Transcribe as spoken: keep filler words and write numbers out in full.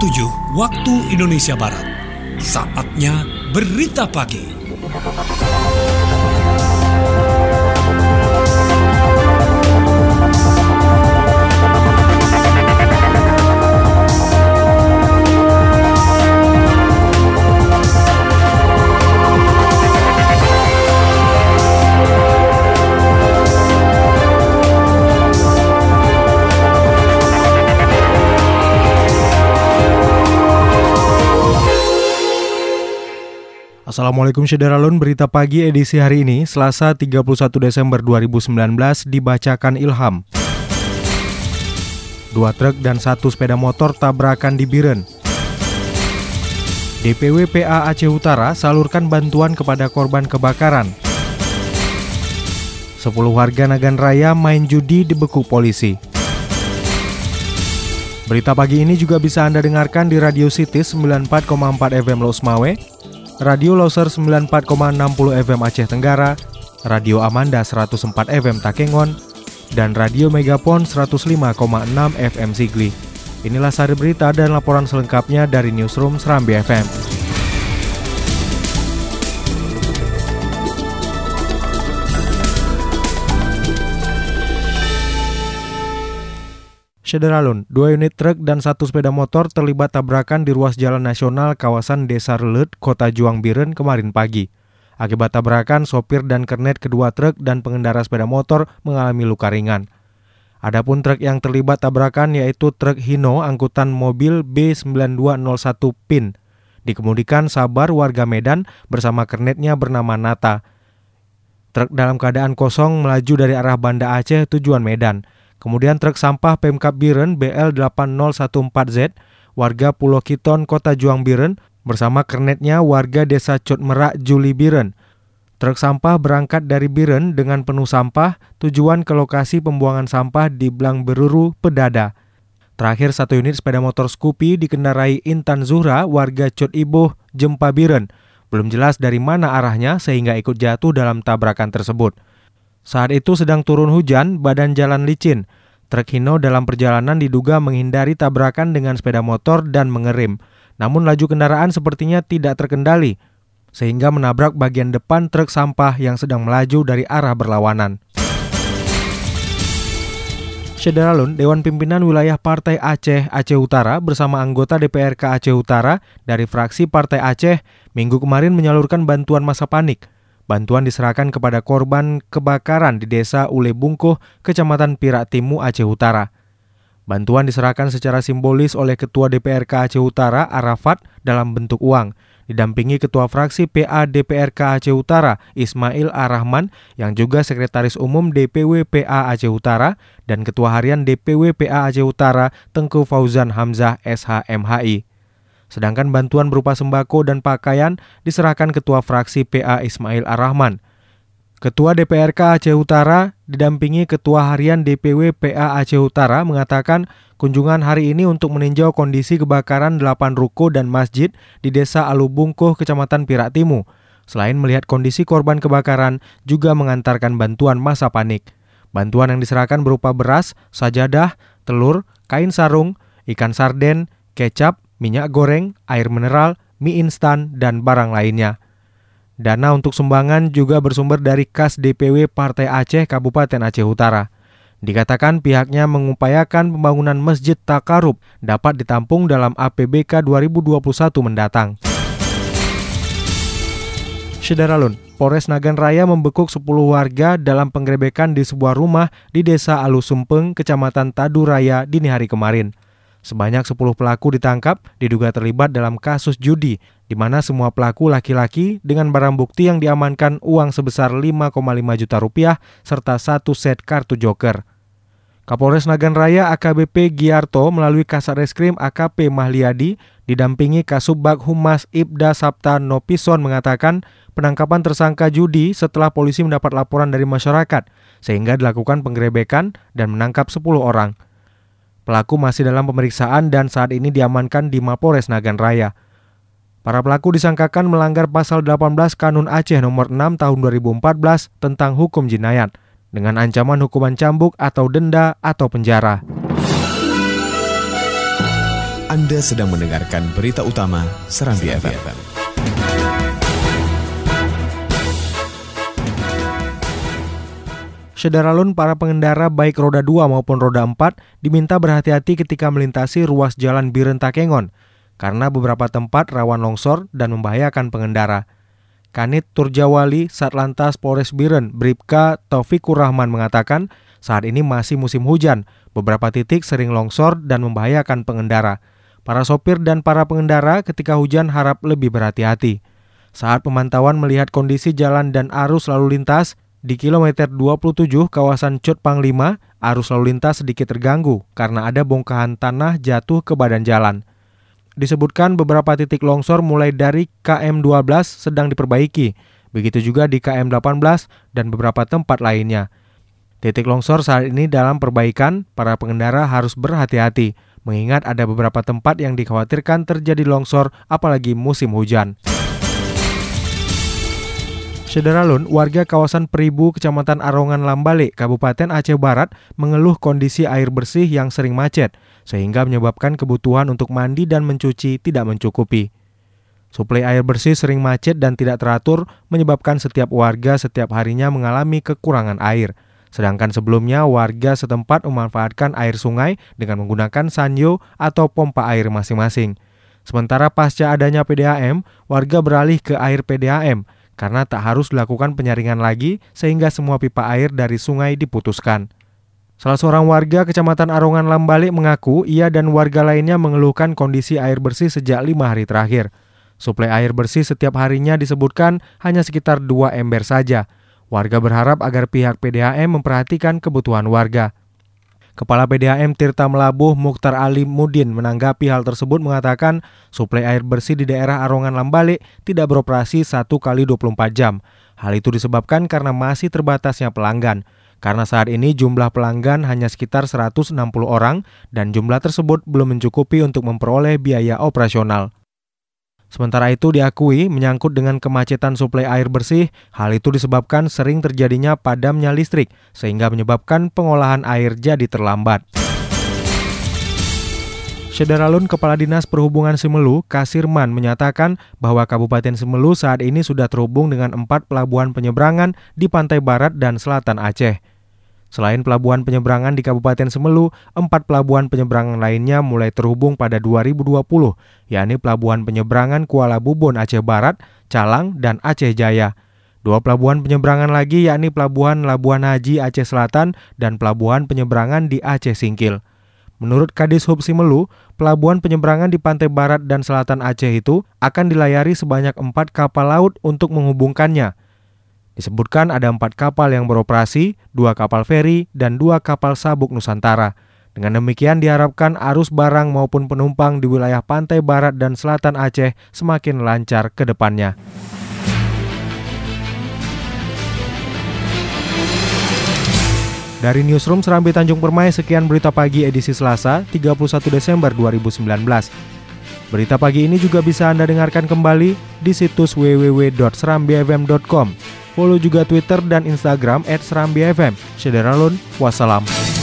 tujuh waktu Indonesia Barat. Saatnya Berita Pagi. Assalamualaikum Syederalun, berita pagi edisi hari ini, Selasa tiga puluh satu Desember dua ribu sembilan belas, dibacakan Ilham. Dua truk dan satu sepeda motor tabrakan di Biren. D P W P A Aceh Utara salurkan bantuan kepada korban kebakaran. Sepuluh warga Nagan Raya main judi dibekuk polisi. Berita pagi ini juga bisa Anda dengarkan di Radio City sembilan puluh empat koma empat F M Los Mawe, Radio Loser sembilan puluh empat koma enam puluh F M Aceh Tenggara, Radio Amanda seratus empat F M Takengon, dan Radio Megapon seratus lima koma enam F M Sigli. Inilah sari berita dan laporan selengkapnya dari Newsroom Serambi F M. Syederalun, dua unit truk dan satu sepeda motor terlibat tabrakan di ruas jalan nasional kawasan Desa Relet, Kota Juang Biren kemarin pagi. Akibat tabrakan, sopir dan kernet kedua truk dan pengendara sepeda motor mengalami luka ringan. Adapun truk yang terlibat tabrakan yaitu truk Hino angkutan mobil B sembilan dua nol satu P I N. Dikemudikan Sabar warga Medan bersama kernetnya bernama Nata. Truk dalam keadaan kosong melaju dari arah Banda Aceh tujuan Medan. Kemudian truk sampah Pemkab Biren B L delapan nol satu empat Z warga Pulau Kiton Kota Juang Biren bersama kernetnya warga Desa Cot Merak Juli Biren. Truk sampah berangkat dari Biren dengan penuh sampah tujuan ke lokasi pembuangan sampah di Blang Beruru, Pedada. Terakhir satu unit sepeda motor Scoopy dikendarai Intan Zuhra warga Cot Iboh, Jempa Biren. Belum jelas dari mana arahnya sehingga ikut jatuh dalam tabrakan tersebut. Saat itu sedang turun hujan, badan jalan licin. Truk Hino dalam perjalanan diduga menghindari tabrakan dengan sepeda motor dan mengerem. Namun laju kendaraan sepertinya tidak terkendali, sehingga menabrak bagian depan truk sampah yang sedang melaju dari arah berlawanan. Syederalun, Dewan Pimpinan Wilayah Partai Aceh Aceh Utara bersama anggota D P R K Aceh Utara dari fraksi Partai Aceh minggu kemarin menyalurkan bantuan masa panik. Bantuan diserahkan kepada korban kebakaran di Desa Ule Bungkuh, Kecamatan Pirak Timu, Aceh Utara. Bantuan diserahkan secara simbolis oleh Ketua D P R K Aceh Utara, Arafat, dalam bentuk uang, didampingi Ketua Fraksi P A D P R K Aceh Utara, Ismail Ar-Rahman, yang juga Sekretaris Umum D P W P A Aceh Utara, dan Ketua Harian D P W P A Aceh Utara, Tengku Fauzan Hamzah S H M H I. Sedangkan bantuan berupa sembako dan pakaian diserahkan Ketua Fraksi P A Ismail Ar-Rahman. Ketua D P R K Aceh Utara didampingi Ketua Harian D P W P A Aceh Utara mengatakan kunjungan hari ini untuk meninjau kondisi kebakaran delapan ruko dan masjid di Desa Alubungkuh, Kecamatan Pirak Timu. Selain melihat kondisi korban kebakaran, juga mengantarkan bantuan masa panik. Bantuan yang diserahkan berupa beras, sajadah, telur, kain sarung, ikan sarden, kecap, minyak goreng, air mineral, mie instan, dan barang lainnya. Dana untuk sumbangan juga bersumber dari kas D P W Partai Aceh Kabupaten Aceh Utara. Dikatakan pihaknya mengupayakan pembangunan Masjid Takarub dapat ditampung dalam A P B K dua ribu dua puluh satu mendatang. Syederalun, Polres Nagan Raya membekuk sepuluh warga dalam penggerebekan di sebuah rumah di Desa Alusumpeng, Kecamatan Tadu Raya dini hari kemarin. Sebanyak sepuluh pelaku ditangkap, diduga terlibat dalam kasus judi, di mana semua pelaku laki-laki dengan barang bukti yang diamankan uang sebesar lima koma lima juta rupiah serta satu set kartu joker. Kapolres Nagan Raya A K B P Giarto melalui Kasat Reskrim A K P Mahliadi didampingi Kasubbag Humas Ibda Sabta Nopison mengatakan penangkapan tersangka judi setelah polisi mendapat laporan dari masyarakat, sehingga dilakukan penggerebekan dan menangkap sepuluh orang. Pelaku masih dalam pemeriksaan dan saat ini diamankan di Mapolres Nagan Raya. Para pelaku disangkakan melanggar pasal delapan belas Kanun Aceh nomor enam tahun dua ribu empat belas tentang hukum jinayat dengan ancaman hukuman cambuk atau denda atau penjara. Anda sedang mendengarkan berita utama Serambi F M. Sederalun, para pengendara baik roda dua maupun roda empat diminta berhati-hati ketika melintasi ruas jalan Biren Takengon karena beberapa tempat rawan longsor dan membahayakan pengendara. Kanit Turjawali, Satlantas Polres Biren, Bribka Taufikur Rahman mengatakan saat ini masih musim hujan, beberapa titik sering longsor dan membahayakan pengendara. Para sopir dan para pengendara ketika hujan harap lebih berhati-hati. Saat pemantauan melihat kondisi jalan dan arus lalu lintas, di kilometer dua puluh tujuh kawasan Cot Panglima, arus lalu lintas sedikit terganggu karena ada bongkahan tanah jatuh ke badan jalan. Disebutkan beberapa titik longsor mulai dari K M dua belas sedang diperbaiki, begitu juga di K M delapan belas dan beberapa tempat lainnya. Titik longsor saat ini dalam perbaikan, para pengendara harus berhati-hati, mengingat ada beberapa tempat yang dikhawatirkan terjadi longsor apalagi musim hujan. Sederalun, warga kawasan Peribu, Kecamatan Arongan Lambale, Kabupaten Aceh Barat mengeluh kondisi air bersih yang sering macet, sehingga menyebabkan kebutuhan untuk mandi dan mencuci tidak mencukupi. Suplai air bersih sering macet dan tidak teratur menyebabkan setiap warga setiap harinya mengalami kekurangan air. Sedangkan sebelumnya warga setempat memanfaatkan air sungai dengan menggunakan sanyo atau pompa air masing-masing. Sementara pasca adanya P D A M, warga beralih ke air P D A M karena tak harus dilakukan penyaringan lagi sehingga semua pipa air dari sungai diputuskan. Salah seorang warga Kecamatan Arongan Lambale mengaku ia dan warga lainnya mengeluhkan kondisi air bersih sejak lima hari terakhir. Suplai air bersih setiap harinya disebutkan hanya sekitar dua ember saja. Warga berharap agar pihak P D A M memperhatikan kebutuhan warga. Kepala P D A M Tirta Melabuh Mukhtar Ali Mudin menanggapi hal tersebut mengatakan suplai air bersih di daerah Arongan Lambale tidak beroperasi satu kali dua puluh empat jam. Hal itu disebabkan karena masih terbatasnya pelanggan. Karena saat ini jumlah pelanggan hanya sekitar seratus enam puluh orang dan jumlah tersebut belum mencukupi untuk memperoleh biaya operasional. Sementara itu diakui menyangkut dengan kemacetan suplai air bersih, hal itu disebabkan sering terjadinya padamnya listrik sehingga menyebabkan pengolahan air jadi terlambat. Sederalun, Kepala Dinas Perhubungan Simelu, Kasirman, menyatakan bahwa Kabupaten Simelu saat ini sudah terhubung dengan empat pelabuhan penyeberangan di pantai barat dan selatan Aceh. Selain pelabuhan penyeberangan di Kabupaten Simelu, empat pelabuhan penyeberangan lainnya mulai terhubung pada dua ribu dua puluh, yakni Pelabuhan Penyeberangan Kuala Bubon Aceh Barat, Calang, dan Aceh Jaya. Dua pelabuhan penyeberangan lagi yakni Pelabuhan Labuan Haji Aceh Selatan dan Pelabuhan Penyeberangan di Aceh Singkil. Menurut Kadishub Simelu, pelabuhan penyeberangan di pantai barat dan selatan Aceh itu akan dilayari sebanyak empat kapal laut untuk menghubungkannya. Disebutkan ada empat kapal yang beroperasi, dua kapal feri, dan dua kapal sabuk Nusantara. Dengan demikian diharapkan arus barang maupun penumpang di wilayah pantai barat dan selatan Aceh semakin lancar ke depannya. Dari Newsroom Serambi Tanjung Permai, sekian berita pagi edisi Selasa, tiga puluh satu Desember dua ribu sembilan belas. Berita pagi ini juga bisa Anda dengarkan kembali di situs w w w dot serambi f m dot com. Follow juga Twitter dan Instagram et serambi f m. Sederalun, wassalam.